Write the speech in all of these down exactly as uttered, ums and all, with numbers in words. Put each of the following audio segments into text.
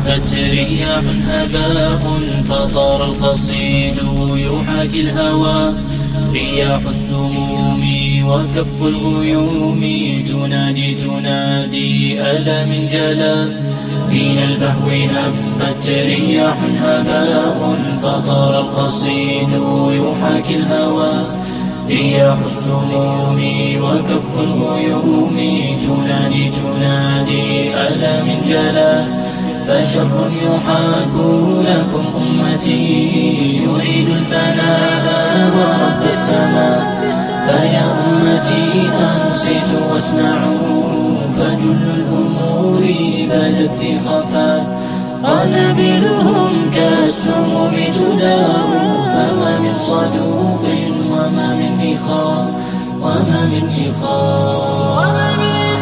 هبت رياح هباء فطار القصيد يحاكي الهوى. رياح السموم وكف الغيوم تنادي تنادي ألا من جلا. من البهو هبت رياح هباء فطار القصيد يحاكي الهوى. رياح السموم وكف الغيوم تنادي تنادي ألا من جلا. فشر يحاك لكم أمتي يريد الفناء ورب السماء. فيا أمتي أنصتوا واسمعوا فجل الأمور بدت في خفاء. قنابلهم كالسموم تدار فما من صدوق وما من إخاء وما من إخاء.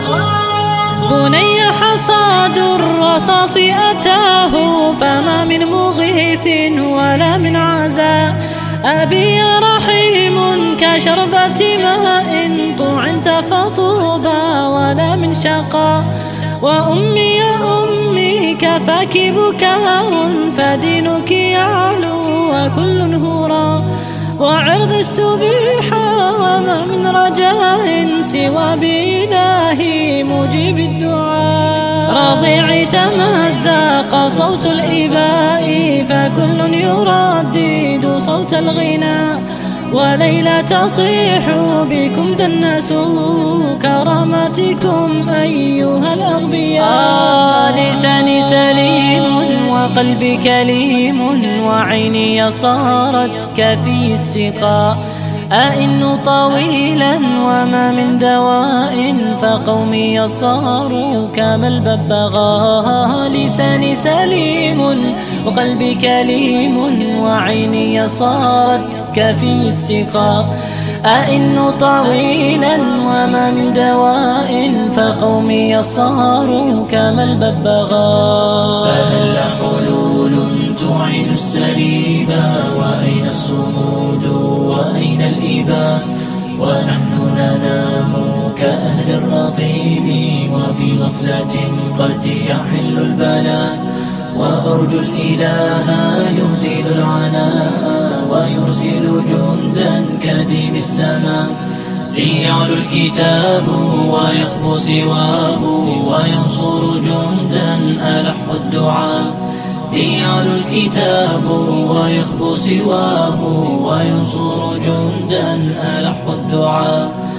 بني حصاد الرصاص أتاه فما من مغيث ولا من عزاء. أبي رحيم كشربة ماء طعنت فطوبى ولا من شقاء. وأمي يا أمي كفاك بكاء فدينك يعلو وكل هرى. وعرض استبيحا وما من رجاء سوى بإلهي مجيب الدعاء. رضيعي تمزق صوت الإباء فكل يردد صوت الغناء. وليلى تصيح بكم دنسوا كرامتكم أيها الأغبياء. آه لساني سليم وقلبي كليم وعيني صارت كفي السقاء. أئن طويلا وما من دواء فقومي صاروا كما الببغاء. لساني سليم وقلبي كليم وعيني صارت كفي السقاء. أئن طويلا وما من دواء فقومي صاروا كما الببغاء. فهل حلول تعيد السريبا وأين الصمود وأين الإباء. ونحن ننام كأهل الرقيب وفي غفلة قد يحل البلاء. وأرجو الإله يزيل العناء ويرسل جندا كديم السماء. ليعلو الكتاب ويخبو سواه وينصر جندا ألح الدعاء. ليعلو الكتاب ويخبو سواه وينصر جندا ألح الدعاء.